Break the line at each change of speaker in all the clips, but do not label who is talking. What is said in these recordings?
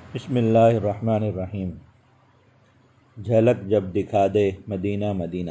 بسم اللہ الرحمن الرحیم۔ جھلک جب دکھا دے مدینہ مدینہ۔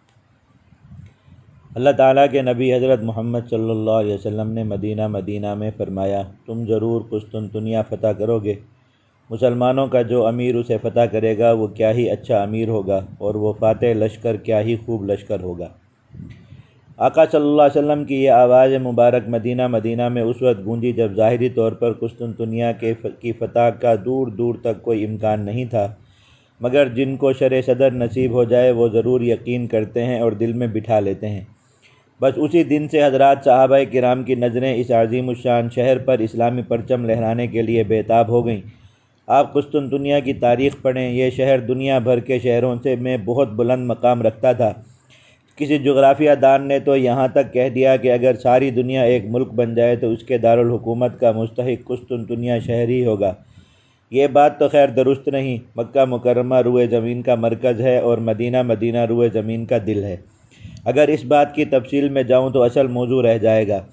اللہ تعالیٰ کے نبی حضرت محمد صلی اللہ علیہ وسلم نے مدینہ مدینہ میں فرمایا، تم ضرور قسطنطنیہ فتح کرو گے۔ مسلمانوں کا جو امیر اسے فتح کرے گا وہ کیا ہی اچھا امیر ہوگا، اور وہ فاتح لشکر کیا ہی خوب لشکر ہوگا۔ آقا صلی اللہ علیہ وسلم کی یہ آواز مبارک مدینہ مدینہ میں اس وقت گونجی جب ظاہری طور پر قسطنطنیہ کی فتح کا دور دور تک کوئی امکان نہیں تھا، مگر جن کو شرح صدر نصیب ہو جائے وہ ضرور یقین کرتے ہیں اور دل میں بٹھا لیتے ہیں۔ بس اسی دن سے حضرات صحابہ کرام کی نظریں اس عظیم الشان شہر پر اسلامی پرچم لہرانے کے لیے بے تاب ہو گئیں۔ آپ قسطنطنیہ کی تاریخ پڑھیں، یہ شہر دنیا بھر کے شہروں میں بہت بلند مقام رکھتا تھا۔ کسی جغرافیہ دان نے تو یہاں تک کہہ دیا کہ اگر ساری دنیا ایک ملک بن جائے تو اس کے دارالحکومت کا مستحق قسطنطنیہ شہر ہی ہوگا۔ یہ بات تو خیر درست نہیں۔ مکہ مکرمہ روئے زمین کا مرکز ہے اور مدینہ مدینہ روئے زمین کا دل ہے۔ اگر اس بات کی تفصیل میں جاؤں تو اصل موضوع رہ جائے گا۔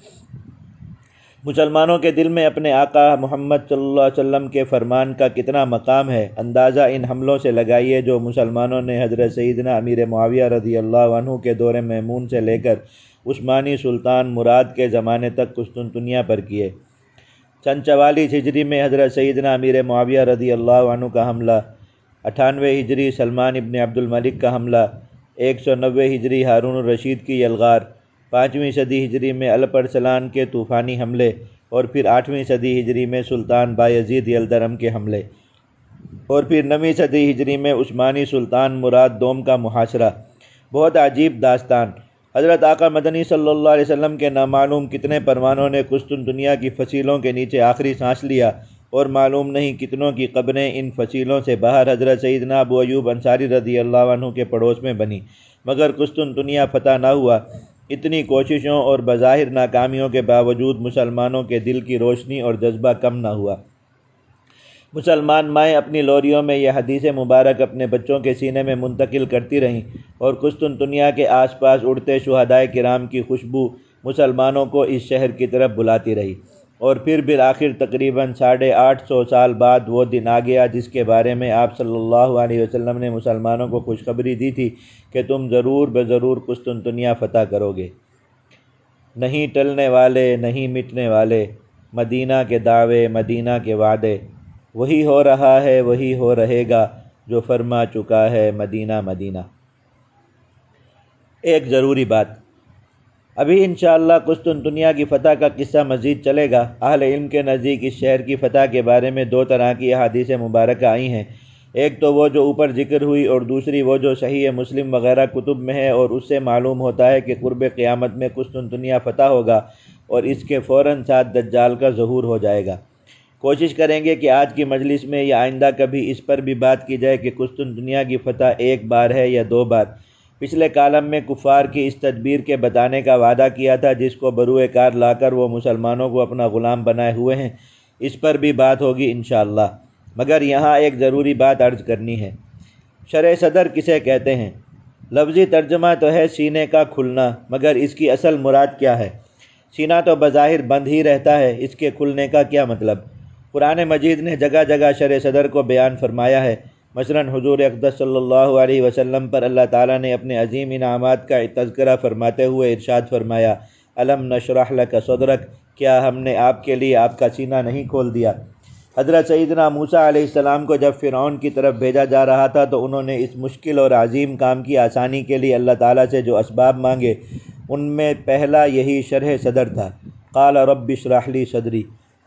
مسلمانوں کے دل میں اپنے آقا محمد صلی اللہ علیہ وسلم کے فرمان کا کتنا مقام ہے، اندازہ ان حملوں سے لگائیے جو مسلمانوں نے حضرت سیدنا امیر معاویہ رضی اللہ عنہ کے دور مامون سے لے کر عثمانی سلطان مراد کے زمانے تک قسطنطنیہ پر کیے۔ سن 44 ہجری میں حضرت سیدنا امیر معاویہ رضی اللہ عنہ کا حملہ، 98 ہجری سلمان ابن عبد الملک کا حملہ، 190 ہجری ہارون الرشید کی یلغار، 5ویں صدی ہجری میں الپ ارسلان کے طوفانی حملے، اور پھر 8ویں صدی ہجری میں سلطان بایزید یلدرم کے حملے، اور پھر 9ویں صدی ہجری میں عثمانی سلطان مراد دوم کا محاصرہ۔ بہت عجیب داستان۔ حضرت آقا مدنی صلی اللہ علیہ وسلم کے نامعلوم کتنے پروانوں نے قسطنطنیہ کی فصیلوں کے نیچے آخری سانس لیا، اور معلوم نہیں کتنوں کی قبریں ان فصیلوں سے باہر حضرت سیدنا ابو ایوب انصاری رضی اللہ عنہ کے پڑوس میں بنی، مگر قسطنطنیہ فتح نہ ہوا۔ اتنی کوششوں اور بظاہر ناکامیوں کے باوجود مسلمانوں کے دل کی روشنی اور جذبہ کم نہ ہوا۔ مسلمان مائیں اپنی لوریوں میں یہ حدیث مبارک اپنے بچوں کے سینے میں منتقل کرتی رہیں، اور قسطنطنیہ کے آس پاس اڑتے شہدائے کرام کی خوشبو مسلمانوں کو اس شہر کی طرف بلاتی رہی۔ اور پھر بالآخر تقریباً 850 سال بعد وہ دن آ گیا جس کے بارے میں آپ صلی اللہ علیہ وسلم نے مسلمانوں کو خوشخبری دی تھی کہ تم ضرور بضرور قسطنطنیہ فتح کرو گے۔ نہیں ٹلنے والے، نہیں مٹنے والے، مدینہ کے دعوے، مدینہ کے وعدے، وہی ہو رہا ہے وہی ہو رہے گا جو فرما چکا ہے مدینہ مدینہ۔ ایک ضروری بات، ابھی انشاءاللہ قسطنطنیہ کی فتح کا قصہ مزید چلے گا۔ اہل علم کے نزدیک اس شہر کی فتح کے بارے میں 2 طرح کی احادیث مبارکہ آئی ہیں، ایک تو وہ جو اوپر ذکر ہوئی، اور دوسری وہ جو صحیح مسلم وغیرہ کتب میں ہے، اور اس سے معلوم ہوتا ہے کہ قرب قیامت میں قسطنطنیہ فتح ہوگا اور اس کے فوراً ساتھ دجال کا ظہور ہو جائے گا۔ کوشش کریں گے کہ آج کی مجلس میں یا آئندہ کبھی اس پر بھی بات کی جائے کہ قسطنطنیہ کی فتح 1 بار ہے یا 2 بار۔ پچھلے کالم میں کفار کی اس تدبیر کے بتانے کا وعدہ کیا تھا جس کو بروئے کار لا کر وہ مسلمانوں کو اپنا غلام بنائے ہوئے ہیں، اس پر بھی بات ہوگی انشاءاللہ، مگر یہاں ایک ضروری بات عرض کرنی ہے۔ شرح صدر کسے کہتے ہیں؟ لفظی ترجمہ تو ہے سینے کا کھلنا، مگر اس کی اصل مراد کیا ہے؟ سینہ تو بظاہر بند ہی رہتا ہے، اس کے کھلنے کا کیا مطلب؟ قرآن مجید نے جگہ جگہ شرح صدر کو بیان فرمایا ہے۔ مثلاً حضور اقدس صلی اللہ علیہ وسلم پر اللہ تعالیٰ نے اپنے عظیم انعامات کا تذکرہ فرماتے ہوئے ارشاد فرمایا، الم نشرح لک صدرک، کیا ہم نے آپ کے لیے آپ کا سینہ نہیں کھول دیا؟ حضرت سیدنا موسیٰ علیہ السلام کو جب فرعون کی طرف بھیجا جا رہا تھا تو انہوں نے اس مشکل اور عظیم کام کی آسانی کے لیے اللہ تعالیٰ سے جو اسباب مانگے ان میں پہلا یہی شرح صدر تھا۔ قال رب اشرح لی صدری،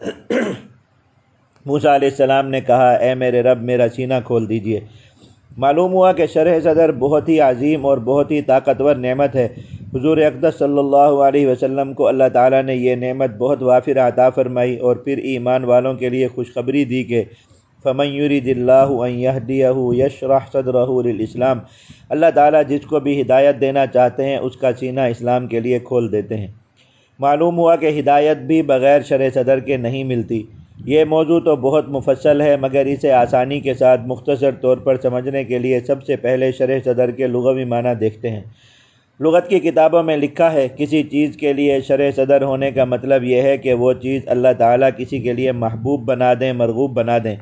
موسیٰ علیہ السلام نے کہا اے میرے رب میرا سینہ کھول دیجئے۔ معلوم ہوا کہ شرح صدر بہت ہی عظیم اور بہت ہی طاقتور نعمت ہے۔ حضور اقدس صلی اللہ علیہ وسلم کو اللہ تعالیٰ نے یہ نعمت بہت وافر عطا فرمائی، اور پھر ایمان والوں کے لیے خوشخبری دی کہ فَمَن يُرِدِ اللَّهُ أَن يَهْدِيَهُ يَشْرَحْ صَدْرَهُ لِلْإِسْلَامِ، اللہ تعالیٰ جس کو بھی ہدایت دینا چاہتے ہیں اس کا سینہ اسلام کے لیے کھول دیتے ہیں۔ معلوم ہوا کہ ہدایت بھی بغیر شرح صدر کے نہیں ملتی۔ یہ موضوع تو بہت مفصل ہے، مگر اسے آسانی کے ساتھ مختصر طور پر سمجھنے کے لیے سب سے پہلے شرح صدر کے لغوی معنی دیکھتے ہیں۔ لغت کی کتابوں میں لکھا ہے کسی چیز کے لیے شرح صدر ہونے کا مطلب یہ ہے کہ وہ چیز اللہ تعالیٰ کسی کے لیے محبوب بنا دیں، مرغوب بنا دیں۔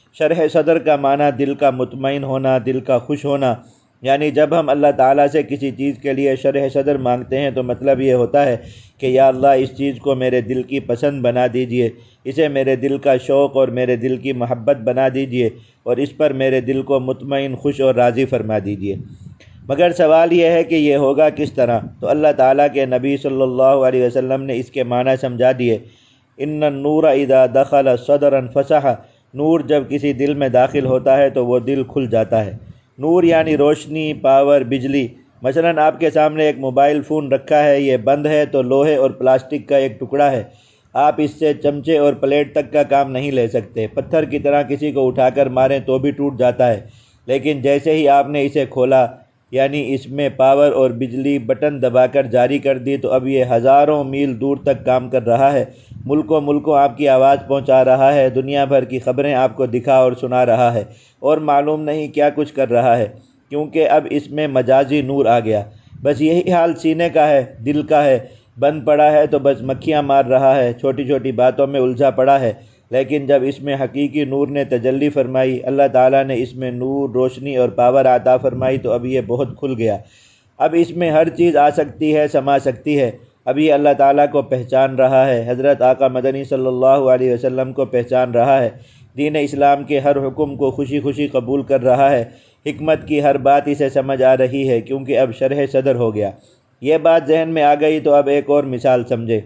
شرح صدر کا معنی دل کا مطمئن ہونا، دل کا خوش ہونا، یعنی جب ہم اللہ تعالیٰ سے کسی چیز کے لیے شرح صدر مانگتے ہیں تو مطلب یہ ہوتا ہے کہ یا اللہ اس چیز کو میرے دل کی پسند بنا دیجئے، اسے میرے دل کا شوق اور میرے دل کی محبت بنا دیجئے، اور اس پر میرے دل کو مطمئن، خوش اور راضی فرما دیجئے۔ مگر سوال یہ ہے کہ یہ ہوگا کس طرح؟ تو اللہ تعالیٰ کے نبی صلی اللہ علیہ وسلم نے اس کے معنی سمجھا دیے۔ ان النور اذا دخل صدرا انفسح، نور جب کسی دل میں داخل ہوتا ہے تو وہ دل کھل جاتا ہے۔ نور یعنی روشنی، پاور، بجلی۔ مثلا آپ کے سامنے ایک موبائل فون رکھا ہے، یہ بند ہے تو لوہے اور پلاسٹک کا ایک ٹکڑا ہے، آپ اس سے چمچے اور پلیٹ تک کا کام نہیں لے سکتے، پتھر کی طرح کسی کو اٹھا کر ماریں تو بھی ٹوٹ جاتا ہے۔ لیکن جیسے ہی آپ نے اسے کھولا، یعنی اس میں پاور اور بجلی بٹن دبا کر جاری کر دی، تو اب یہ ہزاروں میل دور تک کام کر رہا ہے، ملکوں آپ کی آواز پہنچا رہا ہے، دنیا بھر کی خبریں آپ کو دکھا اور سنا رہا ہے، اور معلوم نہیں کیا کچھ کر رہا ہے، کیونکہ اب اس میں مجازی نور آ گیا۔ بس یہی حال سینے کا ہے، دل کا ہے، بند پڑا ہے تو بس مکھیاں مار رہا ہے، چھوٹی چھوٹی باتوں میں الجھا پڑا ہے۔ لیکن جب اس میں حقیقی نور نے تجلی فرمائی، اللہ تعالیٰ نے اس میں نور، روشنی اور پاور عطا فرمائی، تو اب یہ بہت کھل گیا۔ اب اس میں ہر چیز آ سکتی ہے، سما سکتی ہے۔ اب یہ اللہ تعالیٰ کو پہچان رہا ہے، حضرت آقا مدنی صلی اللہ علیہ وسلم کو پہچان رہا ہے، دین اسلام کے ہر حکم کو خوشی خوشی قبول کر رہا ہے، حکمت کی ہر بات اسے سمجھ آ رہی ہے، کیونکہ اب شرح صدر ہو گیا۔ یہ بات ذہن میں آ گئی تو اب ایک اور مثال سمجھے۔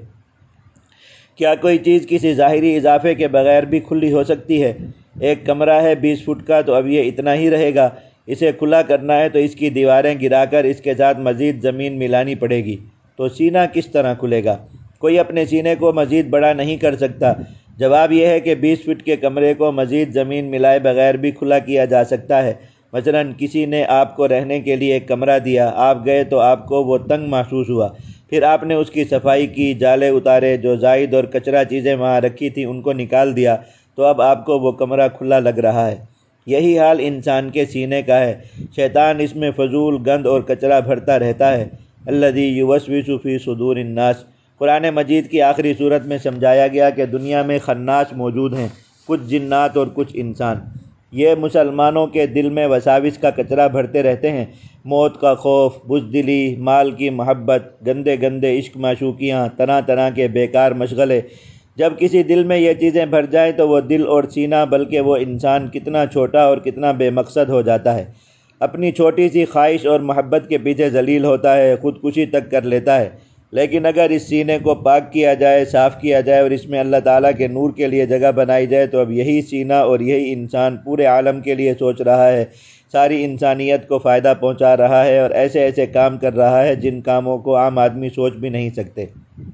کیا کوئی چیز کسی ظاہری اضافے کے بغیر بھی کھلی ہو سکتی ہے؟ ایک کمرہ ہے 20 فٹ کا، تو اب یہ اتنا ہی رہے گا۔ اسے کھلا کرنا ہے تو اس کی دیواریں گرا کر اس کے ساتھ مزید زمین ملانی پڑے گی۔ تو سینہ کس طرح کھلے گا؟ کوئی اپنے سینے کو مزید بڑا نہیں کر سکتا۔ جواب یہ ہے کہ 20 فٹ کے کمرے کو مزید زمین ملائے بغیر بھی کھلا کیا جا سکتا ہے۔ مثلا کسی نے آپ کو رہنے کے لیے ایک کمرہ دیا، آپ گئے تو آپ کو وہ تنگ محسوس ہوا، پھر آپ نے اس کی صفائی کی، جالے اتارے، جو زائد اور کچرا چیزیں وہاں رکھی تھیں ان کو نکال دیا، تو اب آپ کو وہ کمرہ کھلا لگ رہا ہے۔ یہی حال انسان کے سینے کا ہے، شیطان اس میں فضول گند اور کچرا بھرتا رہتا ہے۔ الذی یوسوس فی صدور الناس، قرآن مجید کی آخری صورت میں سمجھایا گیا کہ دنیا میں خناس موجود ہیں، کچھ جنات اور کچھ انسان۔ یہ مسلمانوں کے دل میں وساوس کا کچرا بھرتے رہتے ہیں، موت کا خوف، بزدلی، مال کی محبت، گندے گندے عشق معشوقیاں، طرح طرح کے بیکار مشغلے۔ جب کسی دل میں یہ چیزیں بھر جائیں تو وہ دل اور سینہ، بلکہ وہ انسان کتنا چھوٹا اور کتنا بے مقصد ہو جاتا ہے، اپنی چھوٹی سی خواہش اور محبت کے پیچھے ذلیل ہوتا ہے، خودکشی تک کر لیتا ہے۔ لیکن اگر اس سینے کو پاک کیا جائے، صاف کیا جائے اور اس میں اللہ تعالیٰ کے نور کے لیے جگہ بنائی جائے، تو اب یہی سینہ اور یہی انسان پورے عالم کے لیے سوچ رہا ہے، ساری انسانیت کو فائدہ پہنچا رہا ہے، اور ایسے ایسے کام کر رہا ہے جن کاموں کو عام آدمی سوچ بھی نہیں سکتے۔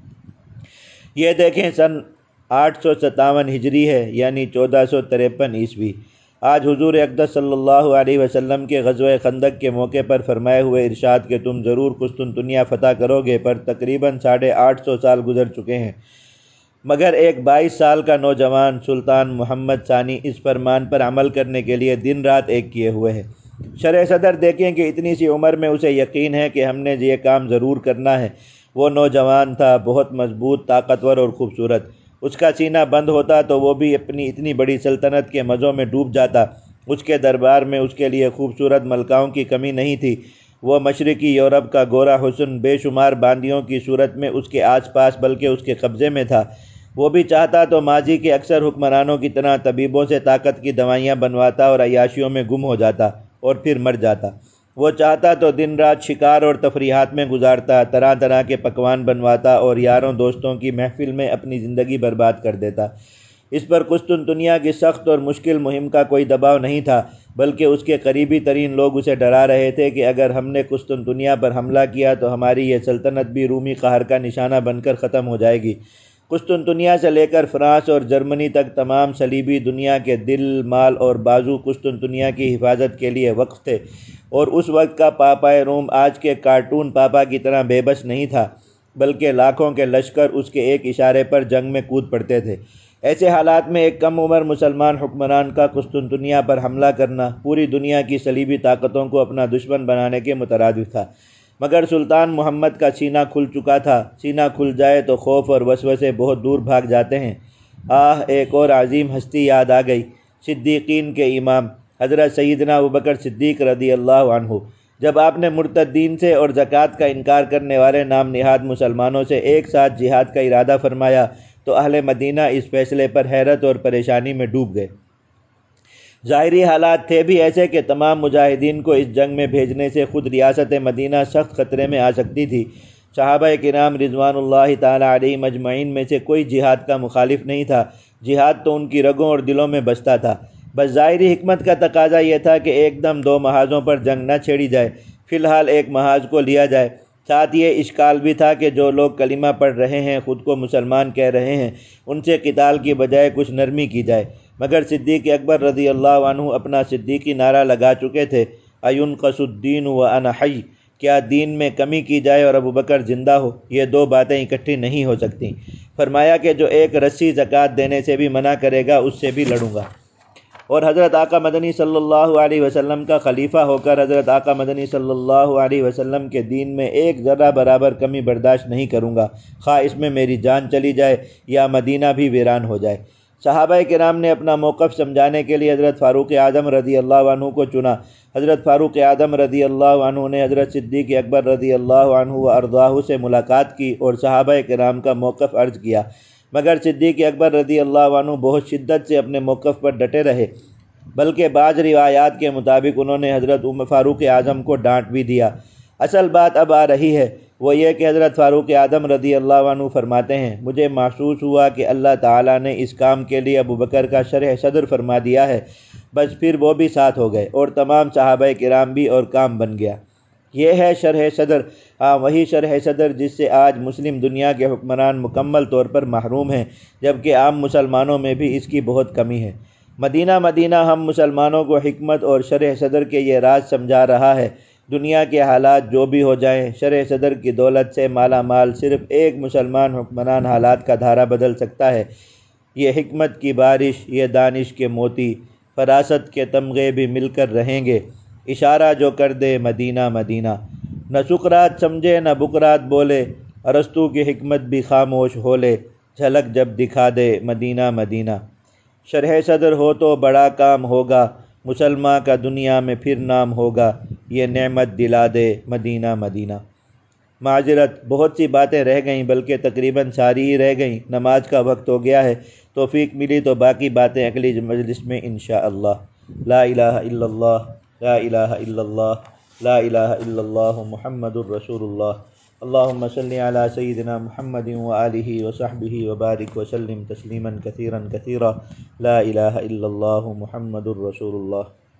یہ دیکھیں، سن 857 ہجری ہے، یعنی 1453 عیسوی۔ آج حضور اقدس صلی اللہ علیہ وسلم کے غزوہ خندق کے موقع پر فرمائے ہوئے ارشاد کہ تم ضرور قسطنطنیہ فتح کرو گے پر تقریباً 850 سال گزر چکے ہیں، مگر ایک 22 سال کا نوجوان سلطان محمد ثانی اس فرمان پر عمل کرنے کے لیے دن رات ایک کیے ہوئے ہے۔ شرح صدر دیکھیں کہ اتنی سی عمر میں اسے یقین ہے کہ ہم نے یہ کام ضرور کرنا ہے۔ وہ نوجوان تھا، بہت مضبوط، طاقتور اور خوبصورت۔ اس کا سینہ بند ہوتا تو وہ بھی اپنی اتنی بڑی سلطنت کے مزوں میں ڈوب جاتا۔ اس کے دربار میں اس کے لیے خوبصورت ملکاؤں کی کمی نہیں تھی۔ وہ مشرقی یورپ کا گورا حسن بے شمار باندیوں کی صورت میں اس کے آس پاس بلکہ اس کے قبضے میں تھا۔ وہ بھی چاہتا تو ماضی کے اکثر حکمرانوں کی طرح طبیبوں سے طاقت کی دوائیاں بنواتا اور عیاشیوں میں گم ہو جاتا اور پھر مر جاتا۔ وہ چاہتا تو دن رات شکار اور تفریحات میں گزارتا، طرح طرح کے پکوان بنواتا اور یاروں دوستوں کی محفل میں اپنی زندگی برباد کر دیتا۔ اس پر قسطنطنیہ کی سخت اور مشکل مہم کا کوئی دباؤ نہیں تھا، بلکہ اس کے قریبی ترین لوگ اسے ڈرا رہے تھے کہ اگر ہم نے قسطنطنیہ پر حملہ کیا تو ہماری یہ سلطنت بھی رومی قہر کا نشانہ بن کر ختم ہو جائے گی۔ قسطنطنیہ سے لے کر فرانس اور جرمنی تک تمام صلیبی دنیا کے دل، مال اور بازو قسطنطنیہ کی حفاظت کے لیے وقف تھے، اور اس وقت کا پاپائے روم آج کے کارٹون پاپا کی طرح بے بس نہیں تھا، بلکہ لاکھوں کے لشکر اس کے ایک اشارے پر جنگ میں کود پڑتے تھے۔ ایسے حالات میں ایک کم عمر مسلمان حکمران کا قسطنطنیہ پر حملہ کرنا پوری دنیا کی صلیبی طاقتوں کو اپنا دشمن بنانے کے مترادف تھا۔ مگر سلطان محمد کا سینہ کھل چکا تھا۔ سینہ کھل جائے تو خوف اور وسوسے بہت دور بھاگ جاتے ہیں۔ ایک اور عظیم ہستی یاد آ گئی۔ صدیقین کے امام حضرت سیدنا ابوبکر صدیق رضی اللہ عنہ، جب آپ نے مرتدین سے اور زکوٰۃ کا انکار کرنے والے نام نہاد مسلمانوں سے ایک ساتھ جہاد کا ارادہ فرمایا تو اہل مدینہ اس فیصلے پر حیرت اور پریشانی میں ڈوب گئے۔ ظاہری حالات تھے بھی ایسے کہ تمام مجاہدین کو اس جنگ میں بھیجنے سے خود ریاست مدینہ سخت خطرے میں آ سکتی تھی۔ صحابہ کرام رضوان اللہ تعالی علیہم اجمعین میں سے کوئی جہاد کا مخالف نہیں تھا، جہاد تو ان کی رگوں اور دلوں میں بستا تھا، بس ظاہری حکمت کا تقاضا یہ تھا کہ ایک دم دو محاذوں پر جنگ نہ چھیڑی جائے، فی الحال ایک محاذ کو لیا جائے۔ ساتھ یہ اشکال بھی تھا کہ جو لوگ کلمہ پڑھ رہے ہیں، خود کو مسلمان کہہ رہے ہیں، ان سے قتال کی بجائے کچھ نرمی کی جائے، مگر صدیق اکبر رضی اللہ عنہ اپنا صدیقی نعرہ لگا چکے تھے، اَيُنْقَصُ الدِّينُ وَأَنَا حَيٌّ، کیا دین میں کمی کی جائے اور ابوبکر زندہ ہو؟ یہ دو باتیں اکٹھی نہیں ہو سکتیں۔ فرمایا کہ جو ایک رسی زکوٰۃ دینے سے بھی منع کرے گا اس سے بھی لڑوں گا، اور حضرت آقا مدنی صلی اللہ علیہ وسلم کا خلیفہ ہو کر حضرت آقا مدنی صلی اللہ علیہ وسلم کے دین میں ایک ذرہ برابر کمی برداشت نہیں کروں گا، خواہ اس میں میری جان چلی جائے یا مدینہ بھی ویران ہو جائے۔ صحابہ کرام نے اپنا موقف سمجھانے کے لیے حضرت فاروق اعظم رضی اللہ عنہ کو چنا۔ حضرت فاروق اعظم رضی اللہ عنہ نے حضرت صدیق اکبر رضی اللہ عنہ و ارضاہ سے ملاقات کی اور صحابہ کرام کا موقف عرض کیا، مگر صدیق اکبر رضی اللہ عنہ بہت شدت سے اپنے موقف پر ڈٹے رہے، بلکہ بعض روایات کے مطابق انہوں نے حضرت فاروق اعظم کو ڈانٹ بھی دیا۔ اصل بات اب آ رہی ہے، وہ یہ کہ حضرت فاروق اعظم رضی اللہ عنہ فرماتے ہیں، مجھے محسوس ہوا کہ اللہ تعالیٰ نے اس کام کے لیے ابوبکر کا شرح صدر فرما دیا ہے، بس پھر وہ بھی ساتھ ہو گئے اور تمام صحابہ کرام بھی، اور کام بن گیا۔ یہ ہے شرح صدر، ہاں وہی شرح صدر جس سے آج مسلم دنیا کے حکمران مکمل طور پر محروم ہیں، جبکہ عام مسلمانوں میں بھی اس کی بہت کمی ہے۔ مدینہ ہم مسلمانوں کو حکمت اور شرح صدر کے یہ راز سمجھا رہا ہے۔ دنیا کے حالات جو بھی ہو جائیں، شرح صدر کی دولت سے مالا مال صرف ایک مسلمان حکمران حالات کا دھارا بدل سکتا ہے۔ یہ حکمت کی بارش، یہ دانش کے موتی، فراست کے تمغے بھی مل کر رہیں گے، اشارہ جو کر دے مدینہ مدینہ۔ نہ سقراط سمجھے نہ بقراط بولے، ارسطو کی حکمت بھی خاموش ہو لے، جھلک جب دکھا دے مدینہ مدینہ۔ شرح صدر ہو تو بڑا کام ہوگا، مسلماں کا دنیا میں پھر نام ہوگا، یہ نعمت دلا دے مدینہ مدینہ۔ معذرت، بہت سی باتیں رہ گئیں، بلکہ تقریباً ساری ہی رہ گئیں، نماز کا وقت ہو گیا ہے، توفیق ملی تو باقی باتیں اگلی مجلس میں انشاءاللہ۔ لا الہ الا اللہ، لا الہ الا اللہ، لا الہ الا اللہ محمد الرسول اللہ۔ اللہم صلی علی سیدنا محمد وآلہ وصحبہ وبارک وسلم تسلیما کثیرا کثیرا، لا الہ الا اللہ محمد الرسول اللہ۔